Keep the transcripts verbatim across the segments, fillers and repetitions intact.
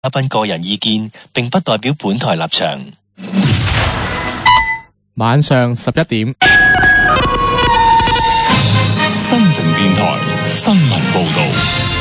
嘉賓個人意見，並不代表本台立場。 晚上十一點， 新城電台新聞報道。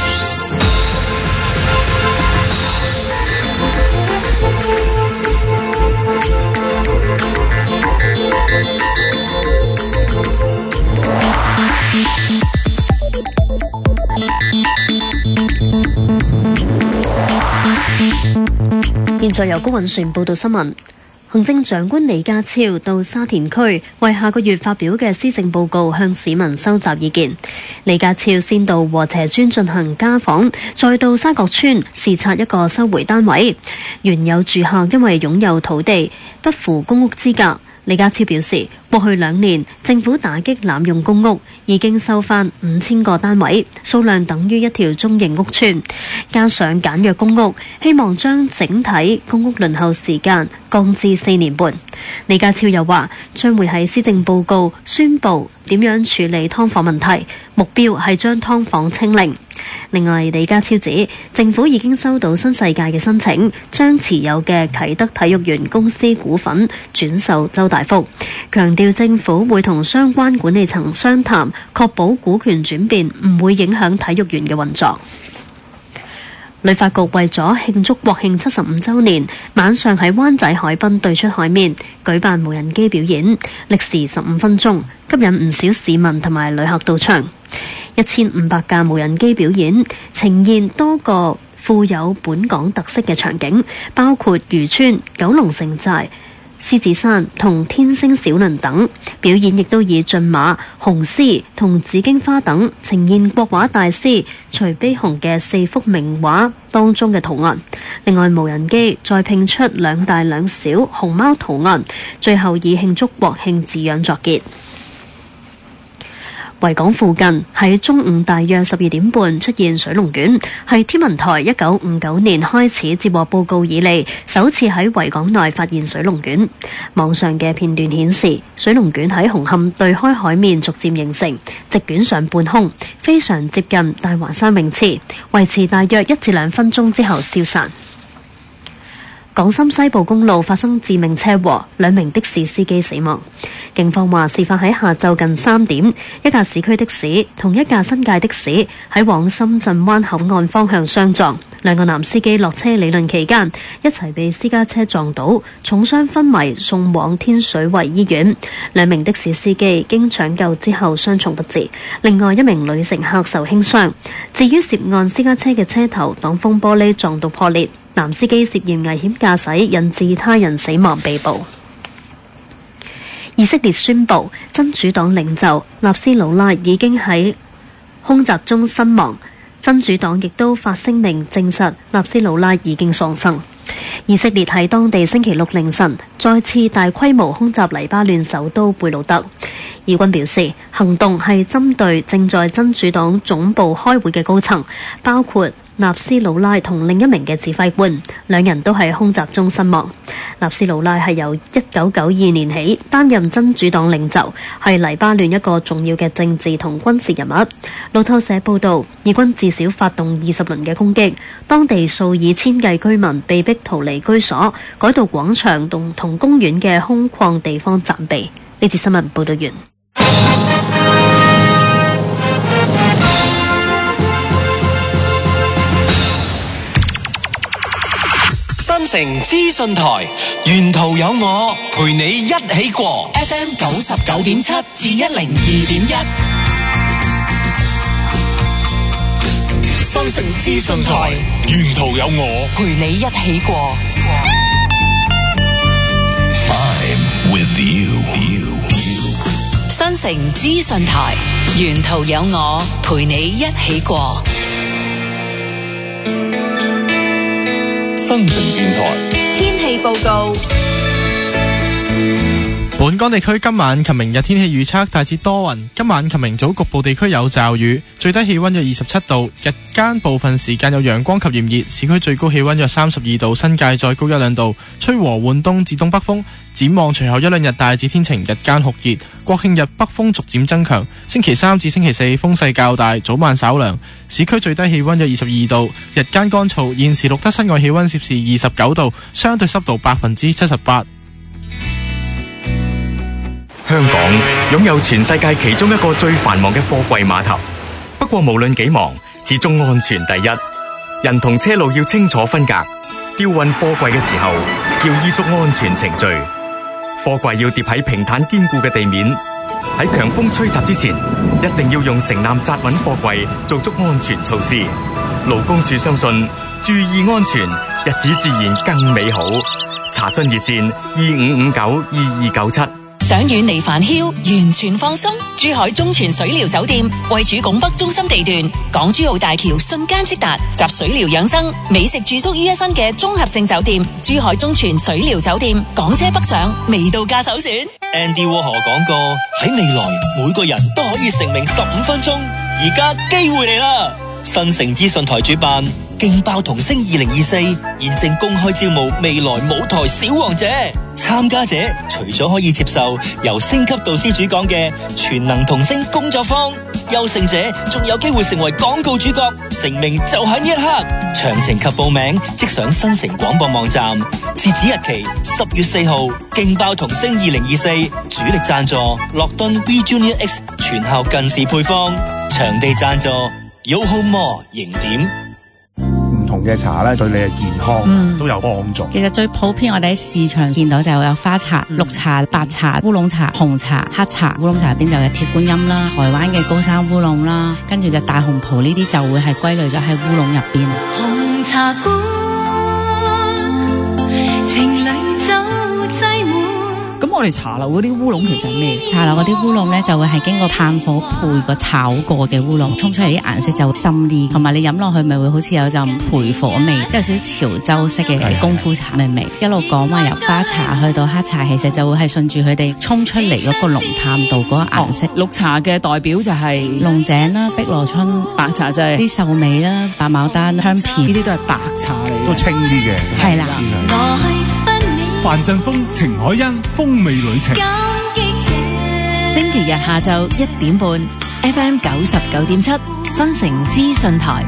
現在由高允璇報道新聞。行政長官李家超到沙田區為下個月發表嘅施政報告向市民收集意見。李家超先到禾輋邨進行家訪，再到沙角邨視察一個收回單位。原有住客因為擁有土地不符公屋資格。李家超表示，過去兩年政府打擊濫用公屋，已經收翻五千個單位，數量等於一條中型屋邨。加上簡約公屋，希望將整體公屋輪候時間降至四年半。李家超又話，將會喺施政報告宣布點樣處理劏房問題，目標係將劏房清零。另外，李家超指政府已經收到新世界嘅申請，將持有嘅啟德體育園公司股份轉售周大福，強調政府會同相關管理層商談，確保股權轉變唔會影響體育園嘅運作。旅發局為咗慶祝國慶七十五週年，晚上喺灣仔海濱對出海面舉辦無人機表演，歷時十五分鐘，吸引唔少市民同埋旅客到場。一千五百架無人機表演，呈現多個富有本港特色嘅場景，包括漁村、九龍城寨、獅子山同天星小輪等。表演亦都以駿馬、雄獅同紫荊花等呈現國畫大師徐悲鴻嘅四幅名畫當中嘅圖案。另外，無人機再拼出兩大兩小熊貓圖案，最後以慶祝國慶字樣作結。維港附近喺中午大約十二點半出現水龍捲，係天文台一九五九年開始接獲報告以嚟首次喺維港內發現水龍捲。網上嘅片段顯示，水龍捲喺紅磡對開海面逐漸形成，直捲上半空，非常接近大華山泳池，維持大約一至兩分鐘之後消散。港深西部公路發生致命車禍，兩名的士司機死亡。警方話，事發喺下晝近三點，一架市區的士同一架新界的士喺往深圳灣口岸方向相撞，兩個男司機落車理論期間，一齊被私家車撞倒，重傷昏迷，送往天水圍醫院。兩名的士司機經搶救之後傷重不治，另外一名女乘客受輕傷。至於涉案私家車嘅車頭擋風玻璃撞到破裂，男司機涉嫌危險駕駛引致他人死亡被捕。以色列宣布真主黨領袖納斯魯拉已經喺空襲中身亡，真主黨亦都發聲明證實納斯魯拉已經喪生。以色列喺當地星期六凌晨再次大規模空襲黎巴嫩首都貝魯特。以軍表示，行動係針對正在真主黨總部開會嘅高層，包括納斯魯拉同另一名嘅指揮官，兩人都喺空襲中身亡。納斯魯拉係由一九九二年起擔任真主黨領袖，係黎巴嫩一個重要嘅政治同軍事人物。路透社報道，以軍至少發動二十輪嘅攻擊，當地數以千計居民被逼逃離居所，改到廣場同同公園嘅空曠地方暫避。呢節新聞報道完。 新城資訊台，沿途有我陪你一起過。 F M 九十九點七至一零二點一。 新城資訊台，沿途有我陪你一起過。 I'm with you。 新城資訊台，沿途有我陪你一起過。 新城電台天氣報告。 本本港地區今晚及明日天氣預測大致多雲，今晚及明早局部地區有驟雨，最低氣溫約二十七度，日間部分時間有陽光及炎熱，市區最高氣溫約三十二度，新界再高一兩度，吹和緩東至東北風。展望隨後一兩日大致天晴，日間酷熱，國慶日北風逐漸增強，星期三至星期四風勢較大，早晚稍涼，市區最低氣溫約二十二度，日間乾燥，現時錄得室外氣溫攝氏二十九度，相對濕度百分之七十八。 香港擁有全世界其中一個最繁忙嘅貨櫃碼頭，不過無論幾忙，始終安全第一。人同車路要清楚分隔，吊運貨櫃嘅時候要依足安全程序。貨櫃要疊喺平坦堅固嘅地面，喺強風吹襲之前，一定要用承纜紮穩貨櫃，做足安全措施。勞工處相信，注意安全，日子自然更美好。查詢熱線二五五九二二九七。 想遠離煩囂，完全放鬆。珠海中泉水療酒店位處拱北中心地段，港珠澳大橋瞬間即達，集水療養生、美食住宿於一身嘅綜合性酒店。珠海中泉水療酒店，港車北上，味道駕首選。 Andy Warhol 講過，喺未來每個人都可以成名十五分鐘，而家機會嚟啦！新城資訊台主辦勁爆童星二零二四，現正公開招募未來舞台小王者。參加者除咗可以接受由星級導師主講嘅全能童星工作坊，優勝者仲有機會成為廣告主角，成名就喺呢一刻。詳情及報名即上新城廣播網站，截止日期十月四號。勁爆童星二零二四主力贊助樂敦 B Junior X 全校近視配方，場地贊助Yoho Mall 營點。 唔同嘅茶咧，對你嘅健康、嗯、都有幫助。 其實最普遍我哋喺市場見到就有花茶、綠茶、白茶、烏龍茶、紅茶、黑茶。烏龍茶入邊就有鐵觀音啦，台灣嘅高山烏龍啦，跟住就大紅袍呢啲就會係歸類咗喺烏龍入邊。 紅茶館情侶酒擠滿。 咁我哋茶樓嗰啲烏龍其實係咩？茶樓嗰啲烏龍咧就會係經過炭火配過炒過嘅烏龍，沖出嚟啲顏色就深啲，同埋你飲落去咪會好似有陣焙火味，即係少少潮州式嘅功夫茶嘅味。一路講話由花茶去到黑茶，其實就會係順住佢哋沖出嚟嗰個濃淡度嗰個顏色。 綠茶嘅代表就係龍井啦、碧螺春， 白茶就係啲壽眉啦、白牡丹、香片， 呢啲都係白茶嚟， 都清啲嘅。 係啦。 范振鋒、程海欣風味旅程， 星期日下晝一點半 ，F M 九十九點七，新城資訊台。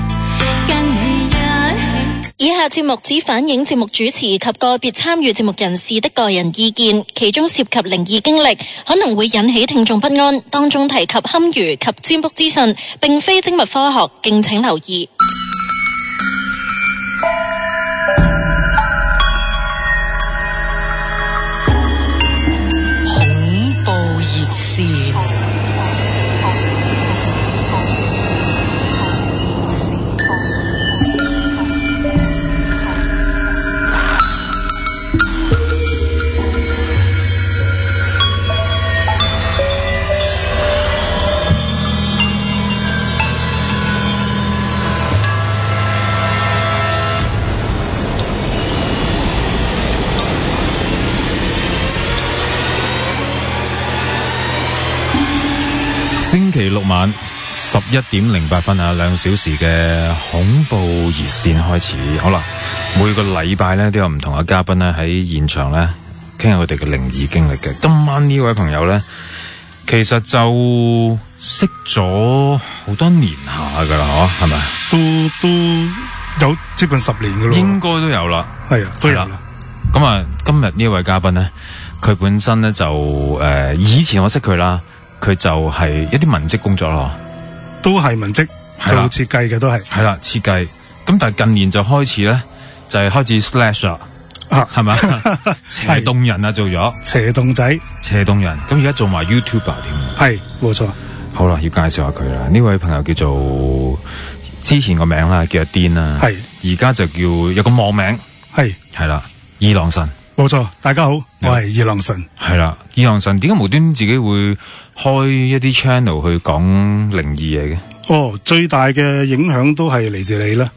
以下節目只反映節目主持及個別參與節目人士的個人意見，其中涉及靈異經歷，可能會引起聽眾不安。當中提及堪輿及占卜資訊，並非精密科學，敬請留意。 星期六晚十一點零八分啊，兩小時嘅恐怖熱線開始。好啦，每個禮拜咧都有唔同嘅嘉賓咧喺現場咧傾下佢哋嘅靈異經歷嘅。今晚呢位朋友咧，其實就識咗好多年下噶啦，嗬，係咪？ 都都有接近十年噶咯， 應該都有啦。 係啊，都有啦。 咁啊，今日呢位嘉賓咧，佢本身咧就誒、呃，以前我識佢啦。佢就係一啲文職工作咯， 都係文職做設計嘅，都係係啦設計。咁但係近年就開始咧，就係、是、開始 slash 啦，係咪？斜洞人啊，做咗斜洞仔， 斜洞人。咁而家做埋 YouTuber 添， 係冇錯。 好啦，要介紹下佢啦。呢位朋友叫做之前個名啦，叫阿癲啦，係而家就叫有個網名，係係啦，二郎神。 冇錯，大家好，我係二郎神。 係啦，二郎神點解無端自己會開一啲 channel 去講靈異嘢嘅？ 哦，最大嘅影響都係嚟自你啦。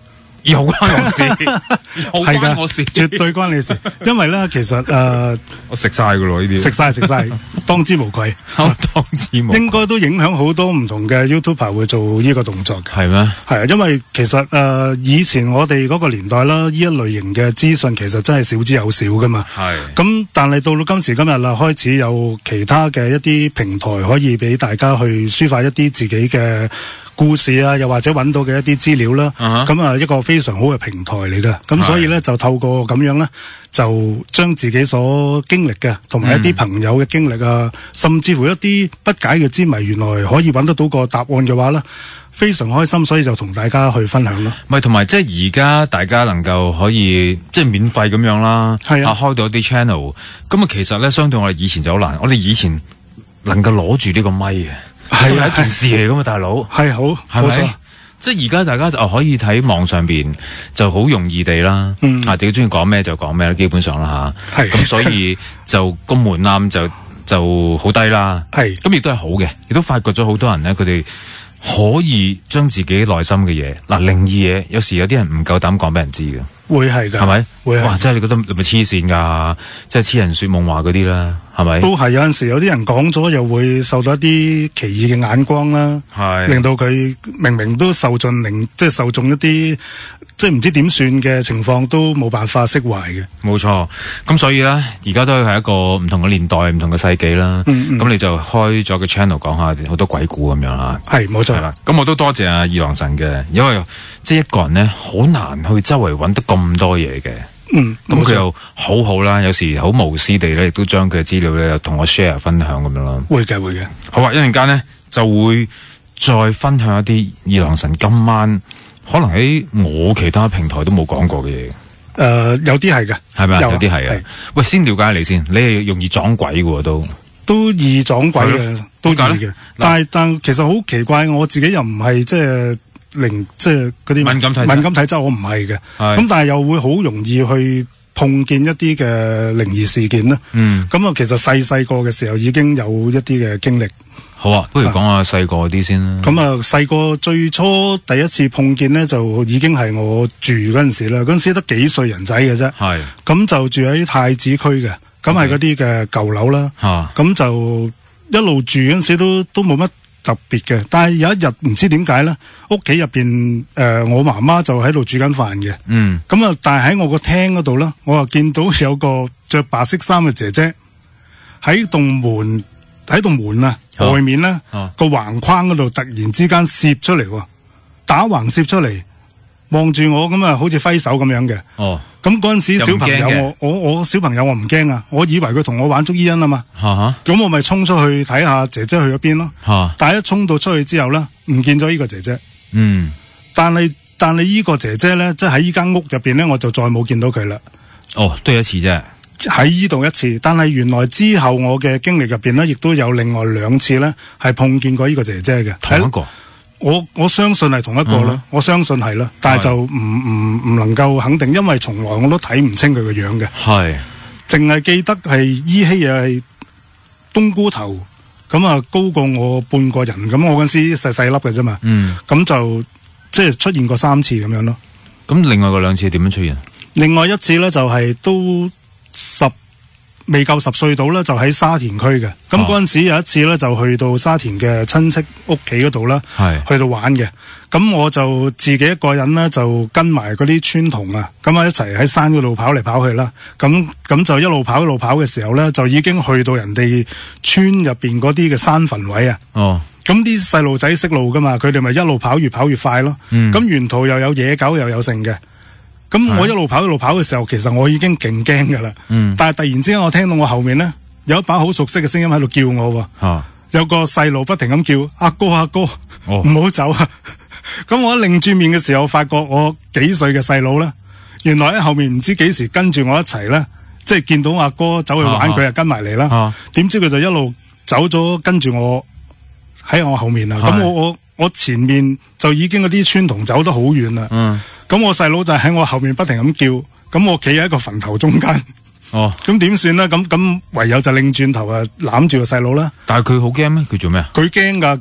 又關我事，又關我事， 絕對關你事。因為咧，其實誒，呃、 我食晒噶咯呢啲， 食晒食晒，當之無愧。 當之無愧， 應該都影響好多唔同嘅 YouTuber 會做呢個動作嘅。 係咩？ 係啊，因為其實誒、呃，以前我哋嗰個年代啦，呢一類型嘅資訊其實真係少之又少噶嘛。係。咁但係到到今時今日啦，開始有其他嘅一啲平台可以俾大家去抒發一啲自己嘅故事啊，又或者揾到嘅一啲資料啦，咁、uh-huh. 啊一個非常好嘅平台嚟㗎。咁所以咧就透過咁樣咧，就將自己所經歷嘅，同埋一啲朋友嘅經歷啊、嗯，甚至乎一啲不解嘅之謎，原來可以揾得到個答案嘅話咧，非常開心，所以就同大家去分享咯。 咪同埋即係而家大家能夠可以即係免費咁樣啦，係啊，開到一啲 channel， 咁啊其實咧相對我哋以前就好難，我哋以前能夠攞住呢個咪嘅。係一件事嚟噶嘛，大佬係好，係咪？ 即係而家大家就可以睇網上邊就好容易地啦，嗯、啊自己中意講咩就講咩啦，基本上啦吓。係咁，所以就個門檻就就好低啦。係咁亦都係好嘅，亦都發掘咗好多人咧，佢哋可以將自己內心嘅嘢，嗱靈異嘢，有時有啲人唔夠膽講俾人知嘅。 會係噶， 係咪？ 會係。 哇！真係你覺得係咪黐線噶？即係痴人說夢話嗰啲啦，係咪？ 都係有陣時有啲人講咗，又會受到一啲奇異嘅眼光啦，係令到佢明明都受盡靈，即係受中一啲即係唔知點算嘅情況，都冇辦法釋懷嘅。冇錯。咁所以咧，而家都係一個唔同嘅年代、唔同嘅世紀啦。嗯嗯。咁你就開咗個 channel 講下好多鬼故咁樣啦。係，冇錯。係啦。咁我都多謝阿二郎神嘅，因為即係一個人咧，好難去周圍揾得咁多嘢嘅。嗯，咁佢又好好啦，有時好無私地咧，亦都將佢嘅資料咧，又同我 share 分享咁樣咯。會嘅，會嘅。好啊，一陣間咧就會再分享一啲二郎神今晚可能喺我其他平台都冇講過嘅嘢。誒、呃，有啲係嘅，係咪啊？有啲係啊。喂，先了解你先，你係容易撞鬼嘅都，都易撞鬼嘅，都易嘅。但係但其實好奇怪，我自己又唔係即係。靈即係嗰啲敏感體敏感體質，我唔係嘅。咁但係又會好容易去碰見一啲嘅靈異事件啦。嗯，咁啊，其實細細個嘅時候已經有一啲嘅經歷。好啊，不如講下細個啲先啦。咁啊，細個最初第一次碰見咧，就已經係我住嗰陣時啦。嗰陣時得幾歲人仔嘅啫。係。咁就住喺太子區嘅，咁係嗰啲嘅舊樓啦。吓。咁就一路住嗰陣時都都冇乜特別嘅，但係有一日唔知點解咧，屋企入邊誒，我媽媽就喺度煮緊飯嘅。嗯，咁啊，但係喺我個廳嗰度咧，我又見到有個着白色衫嘅姐姐喺棟門喺棟門啊外面咧個橫框嗰度突然之間攝出嚟，打橫攝出嚟，望住我咁啊，好似揮手咁樣嘅。哦，咁嗰陣時小朋友我我我小朋友我唔驚啊，我以為佢同我玩捉伊人啊嘛。吓吓，咁我咪衝出去睇下姐姐去咗邊咯。吓，但係一衝到出去之後咧，唔見咗呢個姐姐。嗯，但係但係呢個姐姐咧，即係喺呢間屋入邊咧，我就再冇見到佢啦。哦，都係一次啫，喺呢度一次。但係原來之後我嘅經歷入邊咧，亦都有另外兩次咧，係碰見過呢個姐姐嘅。同一個。我我相信係同一個啦、嗯，我相信係啦，但係就唔唔唔能夠肯定，因為從來我都睇唔清佢個樣嘅，係淨係記得係依稀又係冬菇頭，咁啊高過我半個人，咁我嗰陣時細細粒嘅啫嘛，嗯，咁就即係出現過三次咁樣咯。咁另外嗰兩次點樣出現？另外一次咧就係、是、都十。未夠十歲到啦，就喺沙田區嘅。咁嗰陣時有一次咧，就去到沙田嘅親戚屋企嗰度啦，去到玩嘅。咁我就自己一個人咧，就跟埋嗰啲村童啊，咁啊一齊喺山嗰度跑嚟跑去啦。咁咁就一路跑一路跑嘅時候咧，就已經去到人哋村入邊嗰啲嘅山墳位啊。哦，咁啲細路仔識路噶嘛，佢哋咪一路跑越跑越快咯。嗯，咁沿途又有野狗又有剩嘅。咁我一路跑一路跑嘅時候，其實我已經勁驚噶啦。嗯。但係突然之間，我聽到我後面咧有一把好熟悉嘅聲音喺度叫我喎。啊。有個細路不停咁叫阿哥阿哥，唔好走啊！咁我一擰住面嘅時候，發覺我幾歲嘅細佬咧，原來喺後面唔知幾時跟住我一齊咧，即係見到阿哥走去玩，佢又跟埋嚟啦。點知佢就一路走咗跟住我喺我後面啦。咁我我我前面就已經嗰啲村童走得好遠啦。嗯。咁我細佬就喺我後面不停咁叫，咁我企喺一個墳頭中間。哦，咁點算咧？咁咁唯有就擰轉頭啊，攬住個細佬啦。但係佢好驚咩？佢做咩啊？佢驚噶，佢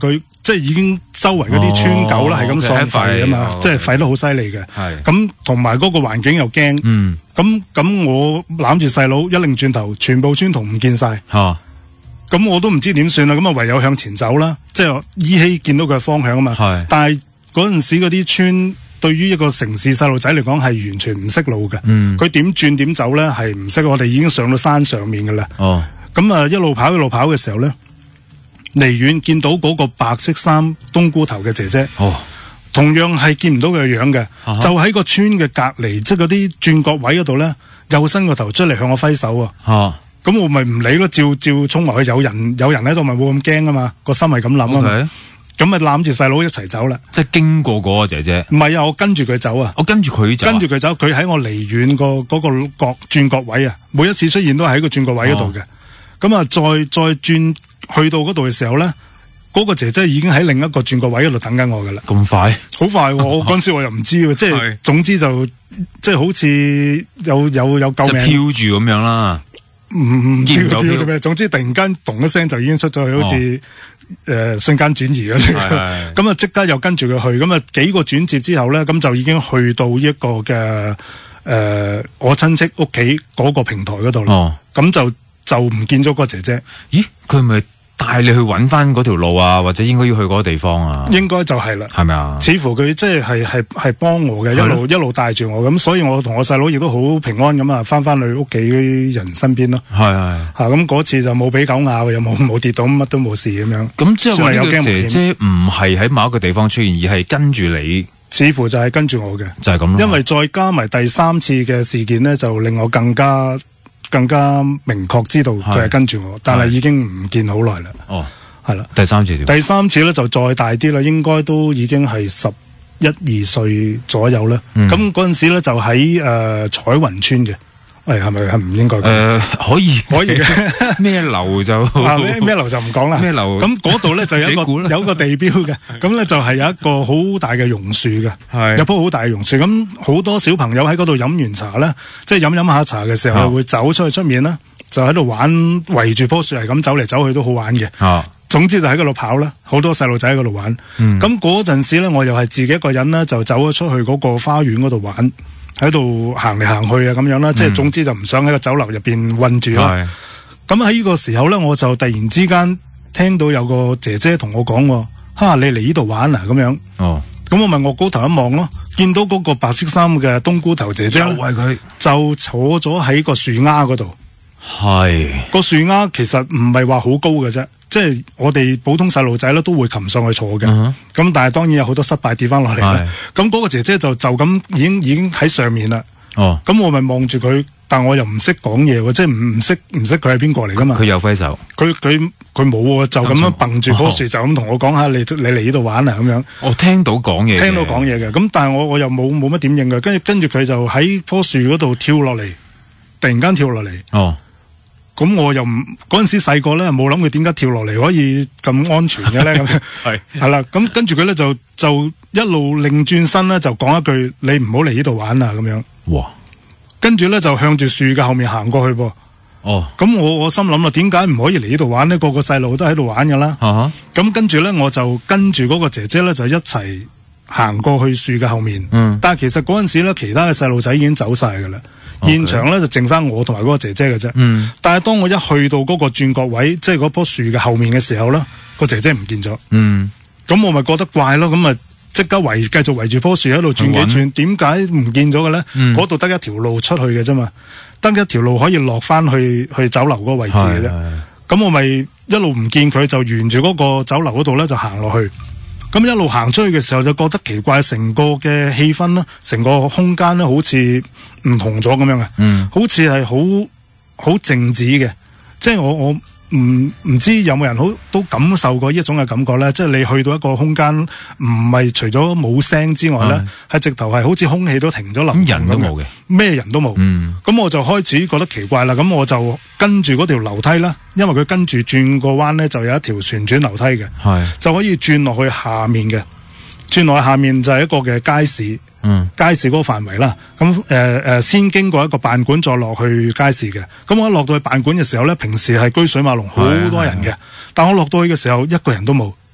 即係已經周圍嗰啲村狗啦，係咁喪吠啊嘛，即係吠得好犀利嘅。係咁，同埋嗰個環境又驚。嗯，咁咁我攬住細佬一擰轉頭，全部村童唔見晒。吓，咁我都唔知點算啦。咁啊唯有向前走啦，即係依稀見到佢嘅方向啊嘛。係，但係嗰陣時嗰啲村對於一個城市細路仔嚟講係完全唔識路嘅。嗯，佢點轉點走咧係唔識。我哋已經上到山上面噶啦。哦，咁啊一路跑一路跑嘅時候咧。離遠見到嗰個白色衫冬菇頭嘅姐姐，哦，同樣係見唔到佢嘅樣嘅，啊，就喺個村嘅隔籬，即係嗰啲轉角位嗰度咧，又伸個頭出嚟向我揮手啊！哦，咁我咪唔理咯，照照衝埋去，有人有人喺度咪冇咁驚啊嘛，個心係咁諗啊嘛，咁咪攬住細佬一齊走啦。即係經過嗰個姐姐，唔係啊，我跟住佢走啊，我跟住佢走，跟住佢走，佢喺我離遠個嗰個角轉角位啊，每一次出現都喺個轉角位嗰度嘅，咁啊，再再轉。去到嗰度嘅時候咧，嗰、那個姐姐已經喺另一個轉角位嗰度等緊我噶啦。咁快？好快、啊！我嗰陣時我又唔知喎，即係總之就即係好似有有有救命，即係飄住咁樣啦。唔唔飄飄嘅咩？總之突然間咚一聲就已經出咗去，好似誒、哦呃、瞬間轉移咁。咁啊即刻又跟住佢去，咁啊幾個轉接之後咧，咁就已經去到一個嘅誒、呃、我親戚屋企嗰個平台嗰度啦。咁、哦、就就唔見咗個姐姐。咦？佢係咪帶你去揾翻嗰條路啊，或者應該要去嗰個地方啊？應該就係啦，係咪啊？似乎佢即係係係係幫我嘅，一路一路帶住我，咁所以我同我細佬亦都好平安咁啊，翻翻去屋企人身邊咯。係係吓，咁嗰次就冇俾狗咬，又冇冇跌到，乜都冇事咁樣。咁即係話呢個姐姐唔係喺某一個地方出現，而係跟住你，似乎就係跟住我嘅，就係咁咯。因為再加埋第三次嘅事件呢，就令我更加。更加明確知道佢係跟住我，但係已經唔見好耐啦。哦，係啦，第三次點？第三次咧就再大啲啦，應該都已經係十一二歲左右啦。咁嗰陣時咧就喺誒、呃、彩雲村嘅。係係咪係唔應該？誒、呃，可以可以嘅。咩樓就咩咩樓就唔講啦。咩樓？咁嗰度咧就有一個有一個地標嘅。咁咧就係有一個好大嘅榕樹嘅。係有棵好大嘅榕樹。咁好多小朋友喺嗰度飲完茶咧，即係飲飲下茶嘅時候，啊、會走出去出面啦，就喺度玩，圍住棵樹係咁走嚟走去都好玩嘅。啊，總之就喺嗰度跑啦，好多細路仔喺嗰度玩。咁嗰陣時咧，我又係自己一個人咧，就走咗出去嗰個花園嗰度玩。喺度行嚟行去啊，咁樣啦，即係總之就唔想喺個酒樓入邊困住啦。咁喺呢個時候咧，我就突然之間聽到有個姐姐同我講：哈、啊，你嚟呢度玩啊？咁樣。哦。咁我咪我高頭一望咯，見到嗰個白色衫嘅冬菇頭姐姐咧，佢就坐咗喺個樹丫嗰度。係。個樹丫其實唔係話好高嘅啫。即係我哋普通細路仔咧都會擒上去坐嘅，咁、uh-huh. 但係當然有好多失敗跌翻落嚟啦。咁嗰個姐姐就就咁已經已經喺上面啦。哦，咁我咪望住佢，但我又唔識講嘢喎，即係唔唔識唔識佢係邊個嚟噶嘛？佢有揮手，佢佢佢冇喎，就咁樣掟住棵樹，就咁同我講下你你嚟呢度玩啊咁樣。我聽到講嘢，聽到講嘢嘅，咁但係我我又冇冇乜點應嘅，跟住跟住佢就喺棵樹嗰度跳落嚟，突然間跳落嚟。哦。咁我又唔嗰陣時細個咧，冇諗佢點解跳落嚟可以咁安全嘅咧？咁係係啦，咁跟住佢咧就就一路擰轉身咧，就講一句：你唔好嚟呢度玩啊！咁樣。哇！跟住咧就向住樹嘅後面行過去噃。哦。咁我我心諗啦，點解唔可以嚟呢度玩呢？個個細路都喺度玩噶啦。啊咁、uh-huh. 跟住咧，我就跟住嗰個姐姐咧，就一齊行過去樹嘅後面。嗯。但係其實嗰陣時咧，其他嘅細路仔已經走晒噶啦。現場咧就剩翻我同埋嗰個姐姐嘅啫，嗯。但係當我一去到嗰個轉角位，即係嗰棵樹嘅後面嘅時候咧，個姐姐唔見咗。嗯。咁我咪覺得怪咯，咁啊即刻圍繼續圍住棵樹喺度轉幾轉，點解唔見咗嘅咧？嗰度得一條路出去嘅啫嘛，得一條路可以落翻去去酒樓嗰個位置嘅啫。咁我咪一路唔見佢，就沿住嗰個酒樓嗰度咧就行落去。咁一路行出去嘅時候就覺得奇怪，成個嘅氣氛啦，成個空間咧好似唔同咗咁樣嘅，嗯，好似係好好靜止嘅，即係我我唔唔知有冇人好都感受過呢一種嘅感覺咧，即係你去到一個空間，唔係除咗冇聲之外咧，係、嗯、直頭係好似空氣都停咗流，咁人都冇嘅，咩人都冇，咁、嗯、我就開始覺得奇怪啦，咁我就跟住嗰條樓梯啦，因為佢跟住轉個彎咧，就有一條旋轉樓梯嘅，係就可以轉落去下面嘅，轉落去下面就係一個嘅街市。嗯，街市嗰個範圍啦，咁誒誒，先經過一個辦館，再落去街市嘅。咁我一落到去辦館嘅時候咧，平時係車水馬龍，好多人嘅。但我落到去嘅時候，一個人都冇。哦，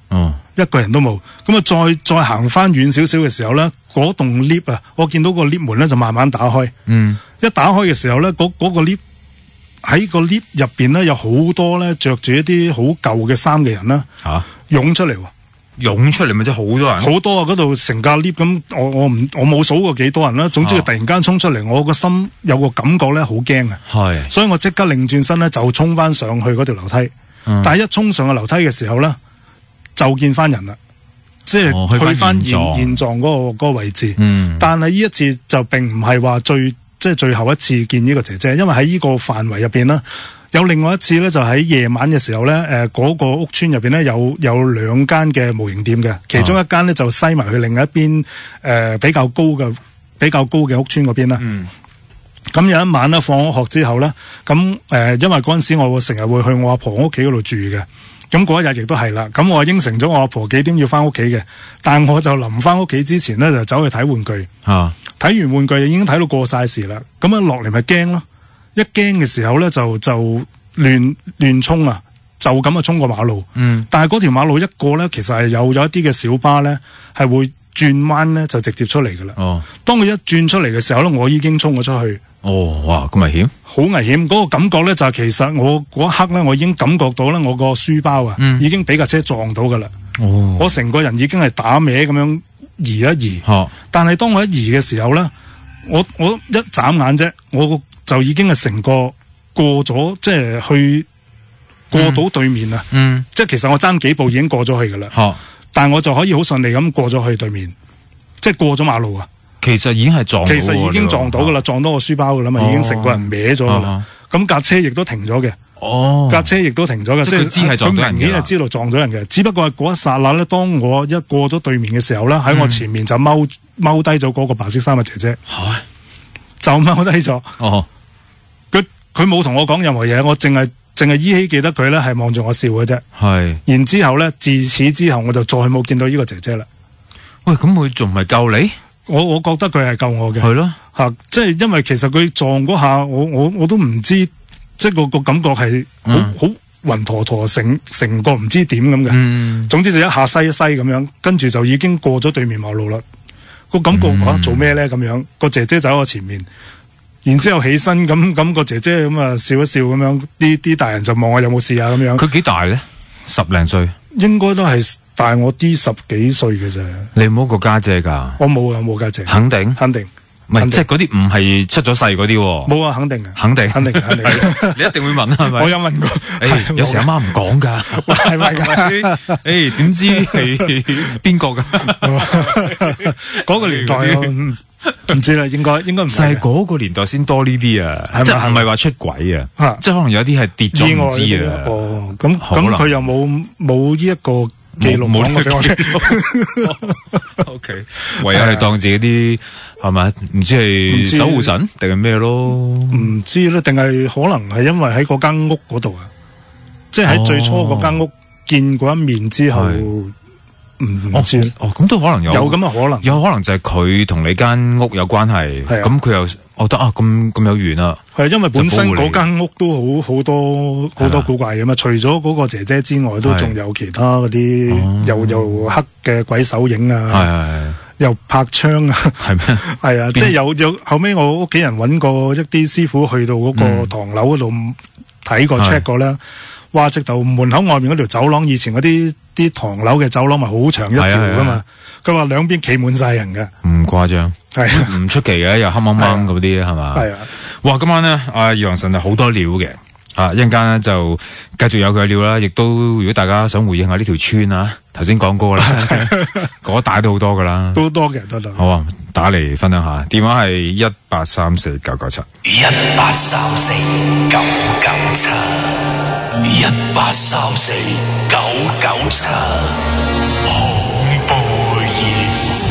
一個人都冇。咁啊，再再行翻遠少少嘅時候咧，嗰棟 lift 啊，我見到個 lift 門咧就慢慢打開。 嗯， 一打開嘅時候咧，嗰、嗰個 lift 喺個 lift 入邊咧有好多咧着住一啲好舊嘅衫嘅人啦， 吓湧出嚟。 湧出嚟咪即係好多人， 好多啊！嗰度成架 lift 咁，我我唔我冇數過幾多人啦。總之佢突然間衝出嚟，我個心有個感覺咧，好驚啊！係，所以我即刻擰轉身咧，就衝翻上去嗰條樓梯。嗯、但係一衝上個樓梯嘅時候咧，就見翻人啦，即係、哦、去翻現現狀嗰、嗰個、嗰個位置。嗯、但係呢一次就並唔係話最即係最後一次見呢個姐姐，因為喺呢個範圍入邊啦。有另外一次咧，就喺夜晚嘅時候咧，誒、呃、嗰、那個屋村入邊咧有有兩間嘅模型店嘅，其中一間咧就西埋去另一邊誒、呃、比較高嘅比較高嘅屋村嗰邊啦。嗯。咁有一晚咧，放咗學之後咧，咁誒、呃、因為嗰陣時我成日會去我阿婆屋企嗰度住嘅，咁嗰一日亦都係啦。咁我應承咗我阿婆幾點要翻屋企嘅，但我就臨翻屋企之前咧就走去睇玩具。啊。睇完玩具已經睇到過晒時啦，咁啊落嚟咪驚咯。一驚嘅時候咧，就就亂亂衝啊，就咁啊衝過馬路。嗯，但係嗰條馬路一過咧，其實係有有一啲嘅小巴咧，係會轉彎咧，就直接出嚟噶啦。哦，當佢一轉出嚟嘅時候咧，我已經衝咗出去。哦，哇，咁危險！好危險！嗰個感覺咧，就係其實我嗰一刻咧，我已經感覺到咧，我個書包啊，嗯、已經俾架車撞到噶啦。哦，我成個人已經係打歪咁樣移一移。哦，但係當我一移嘅時候咧，我我一眨眼啫，我個就已經係成個過咗，即係去過到對面啦。嗯，即係其實我爭幾步已經過咗去噶啦。哦，但係我就可以好順利咁過咗去對面，即係過咗馬路啊。其實已經係撞到，其實已經撞到噶啦，啊、撞到個書包噶啦嘛，哦、已經成個人歪咗噶啦。咁架、啊、車亦都停咗嘅。哦，架車亦都停咗嘅，即係佢知係撞到人嘅，佢明顯係知道撞咗人嘅。只不過係嗰一剎那咧，當我一過咗對面嘅時候咧，喺我前面就踎踎低咗嗰個白色衫嘅姐姐。係、嗯，就踎低咗。哦。佢佢冇同我講任何嘢，我淨係淨係依稀記得佢咧係望住我笑嘅啫。係。然之後咧，自此之後我就再冇見到呢個姐姐啦。喂，咁佢仲唔係救你？我我覺得佢係救我嘅。係咯。吓、啊，即係因為其實佢撞嗰下，我我我都唔知，即係個個感覺係好好暈陀陀，成成個唔知點咁嘅。嗯。總之就一下西一西咁樣，跟住就已經過咗對面馬路啦。個感覺話、嗯啊、做咩咧？咁樣個姐姐走喺我前面。然之後起身咁咁個姐姐咁啊笑一笑咁樣，啲啲大人就望下有冇事啊咁樣。佢幾大咧？十零歲，應該都係大我啲十幾歲嘅啫。你冇個家姐噶？我冇啊，冇家姐。肯定，肯定。唔係，即係嗰啲唔係出咗世嗰啲。冇啊，肯定嘅，肯定，肯定，肯定。你一定會問係咪？我有問過。誒，有時阿媽唔講噶，係咪噶？誒，點知係邊個噶？嗰個年代唔知啦，應該應該唔係。就係嗰個年代先多呢啲啊，即係唔係話出軌啊？即係可能有啲係跌咗唔知啊。哦，咁咁佢又冇冇呢一個記錄講過俾我聽。O K， 唯有係當自己啲係咪？唔知係守護神定係咩咯？唔知咧，定係可能係因為喺嗰間屋嗰度啊，即係喺最初嗰間屋見過一面之後，唔知哦，咁都可能有有咁嘅可能，有可能就係佢同你間屋有關係，咁佢又覺得啊咁咁有緣啊，係因為本身嗰間屋都好好多好多古怪嘅嘛，除咗嗰個姐姐之外，都仲有其他嗰啲又又黑嘅鬼手影啊，又拍槍啊，係咩？係啊，即係有有後尾我屋企人揾過一啲師傅去到嗰個唐樓嗰度睇過 check 過啦，話直頭門口外面嗰條走廊，以前嗰啲啲唐樓嘅走廊咪好長一條噶嘛，佢話兩邊企滿晒人嘅，唔誇張，係唔出奇嘅，又黑掹掹嗰啲係嘛，係啊，哇！今晚咧，阿二郎神係好多料嘅。啊！一陣間咧就繼續有佢嘅料啦，亦都如果大家想回應下呢條村啊，頭先講過啦，嗰一帶都好多噶啦，都多嘅，多多。好啊，打嚟分享下，電話係一八三四九九七，一八三四九九七，一八三四九九七，恐怖熱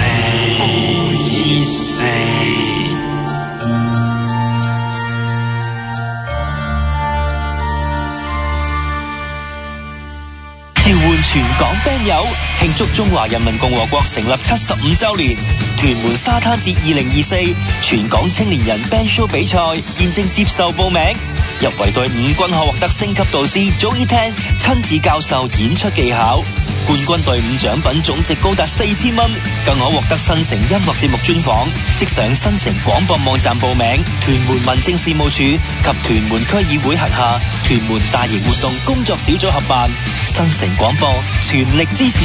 四。 召喚全港 band 友慶祝中華人民共和國成立七十五周年，屯門沙灘節二零二四全港青年人 band show 比賽現正接受報名，入圍隊伍均可獲得星級導師 Joey Tan 親自教授演出技巧。 冠軍隊伍獎品總值高達四千蚊，更可獲得新城音樂節目專訪。即上新城廣播網站報名。屯門民政事務處及屯門區議會轄下屯門大型活動工作小組合辦。新城廣播全力支持。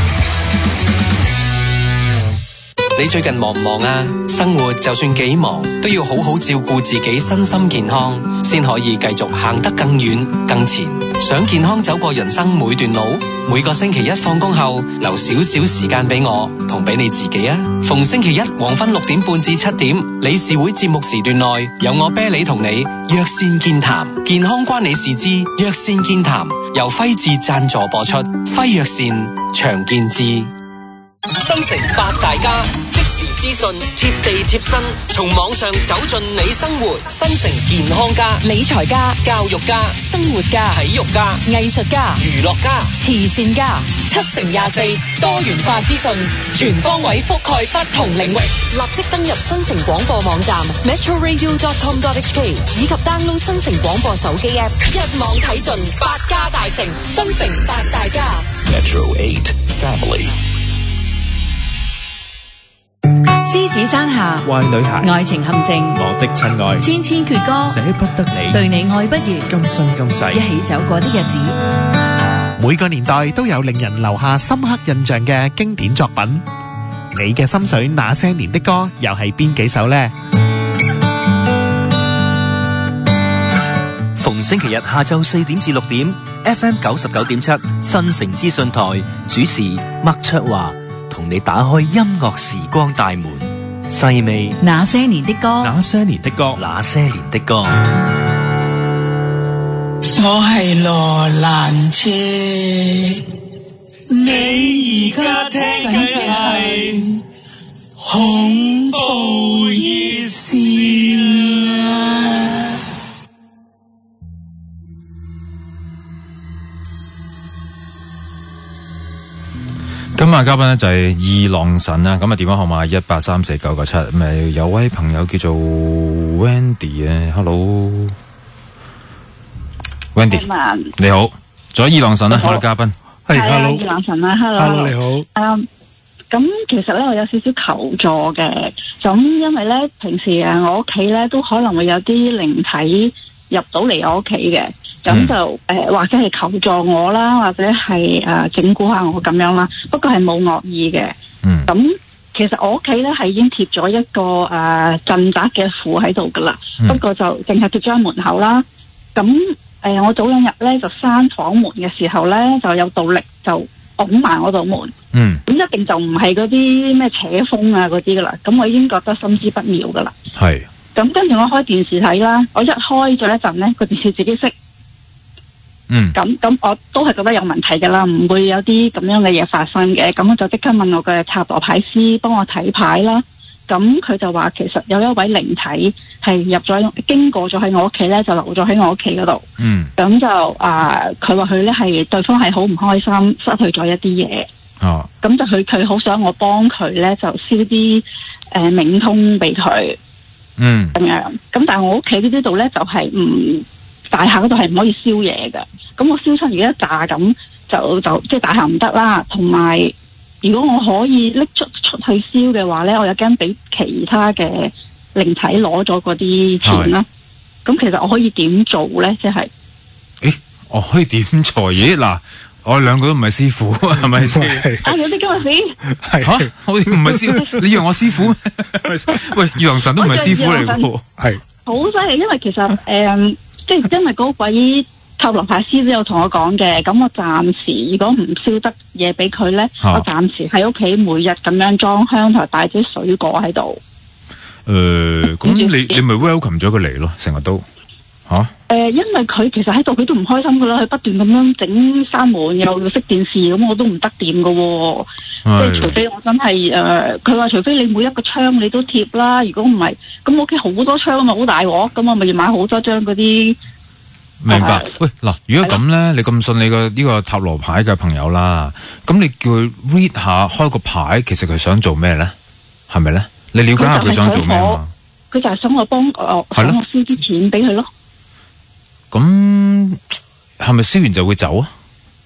你最近忙唔忙啊？生活就算幾忙，都要好好照顧自己身心健康，先可以繼續行得更遠更前。想健康走過人生每段路，每個星期一放工後留少少時間俾我同俾你自己啊！逢星期一黃昏六點半至七點，理事會節目時段內有我啤梨同你約線健談，健康關你事之約線健談，由輝智贊助播出。輝約線長健智。新城八大家，即時資訊，貼地貼身，從網上走進你生活。新城健康家、理財家、教育家、生活家、體育家、藝術家、娛樂家、慈善家，七乘廿四多元化資訊，全方位覆蓋不同領域。立即登入新城廣播網站 metro radio dot com dot h k 以及 download 新城廣播手機 app， 一網睇盡八家大城，新城八大家。 Metro eight Family。 獅子山下， 壞女孩， 愛情陷阱， 我的親愛， 千千闕歌， 捨不得你， 對你愛不完， 今生今世， 一起走過的日子。 每個年代都有令人留下深刻印象嘅經典作品，你嘅心水那些年的歌又係邊幾首呢？ 逢星期日下晝四點至六點 ，F M 九十九點七新城資訊台主持麥卓華。同你打開音樂時光大門，細味那些年的歌， 那些年的歌， 那些年的歌。 我係羅蘭車，你而家聽緊係恐怖熱線啊！ 今日嘉賓咧就係二郎神啦，咁啊電話號碼一八三四九九七，咪有位朋友叫做 Wendy 啊 ，Hello Wendy， 你好，仲有二郎神啦，我哋嘉賓係 Hello 二郎神啦 ，Hello Hello 你好， 誒，咁其實咧我有少少求助嘅，咁因為咧平時誒我屋企咧都可能會有啲靈體入到嚟我屋企嘅。咁就誒、呃，或者係求助我啦，或者係誒整蠱下我咁樣啦。不過係冇惡意嘅。嗯。咁其實我屋企咧係已經貼咗一個誒鎮宅嘅符喺度噶啦。嗯。不過就淨係貼咗喺門口啦。咁誒、呃，我早兩日咧就閂房門嘅時候咧，就有道力就拱埋我道門。嗯。咁一定就唔係嗰啲咩扯風啊嗰啲噶啦。咁我已經覺得心知不妙噶啦。係。咁跟住我開電視睇啦，我一開咗一陣咧，個電視自己熄。嗯，咁咁我都係覺得有問題噶啦，唔會有啲咁樣嘅嘢發生嘅。咁我就即刻問我嘅塔羅牌師幫我睇牌啦。咁佢就話其實有一位靈體係入咗經過咗喺我屋企咧，就留咗喺我屋企嗰度。嗯，咁就啊，佢話佢咧係對方係好唔開心，失去咗一啲嘢。哦，咁就佢佢好想我幫佢咧，就燒啲誒冥通俾佢。嗯，咁樣。咁但係我屋企呢啲度咧就係唔。大廈嗰度係唔可以燒嘢嘅，咁我燒出而家一炸咁就就即係大廈唔得啦。同埋如果我可以拎出出去燒嘅話咧，我又驚俾其他嘅靈體攞咗嗰啲錢啦。咁其實我可以點做咧？即係， 誒，我可以點做？咦，嗱，我哋兩個都唔係師傅，係咪先？ 啊，有啲今日死係吓，我哋唔係師傅，你以為我師傅咩？喂，二郎神都唔係師傅嚟嘅，係好犀利，因為其實誒。嗯即係因為嗰位塔羅牌師都有同我講嘅，咁我暫時如果唔燒得嘢俾佢咧，啊、我暫時喺屋企每日咁樣裝香同埋擺啲水果喺度。 誒、呃，咁你你咪 welcome 咗佢嚟咯，成日都吓。誒、啊呃，因為佢其實喺度，佢都唔開心噶啦，佢不斷咁樣整閂門又熄電視，咁我都唔得掂噶、哦。即係除非我真係誒，佢、呃、話除非你每一個窗你都貼啦，如果唔係，咁我屋企好多窗啊嘛，好大鑊，咁我咪要買好多張嗰啲。 明白。呃、喂，嗱，如果咁咧，你咁信你個呢個塔羅牌嘅朋友啦，咁你叫佢 read 下開個牌，其實佢想做咩咧？係咪咧？你了解下佢想做咩嘛？ 佢就係想我幫我，想我燒啲錢俾佢咯。 咁係咪燒完就會走啊？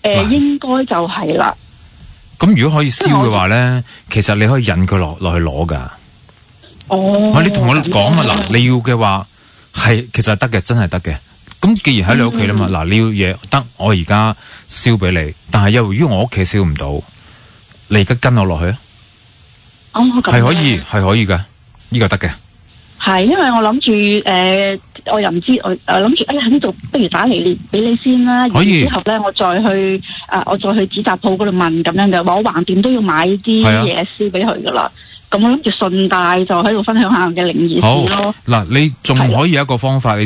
誒，應該就係啦。 咁如果可以燒嘅話咧，其實你可以引佢落落去攞噶。 哦， 你同我講啊，嗱，你要嘅話係其實係得嘅，真係得嘅。咁既然喺你屋企啦嘛，嗱、嗯，你要嘢得，我而家燒俾你，但係由於我屋企燒唔到，你而家跟我落去啊？ 哦， 係可以，係可以噶，呢、這個得嘅。 係，因為我諗住誒，我又唔知，我誒諗住，哎呀喺呢度，不如打嚟俾你先啦。 可以。 然之後咧，我再去啊、呃，我再去紙紮鋪嗰度問咁樣嘅，話我橫掂都要買啲嘢燒俾佢噶啦。咁我諗住順帶就喺度分享下我嘅靈異事咯。 嗱，你仲可以有一個方法。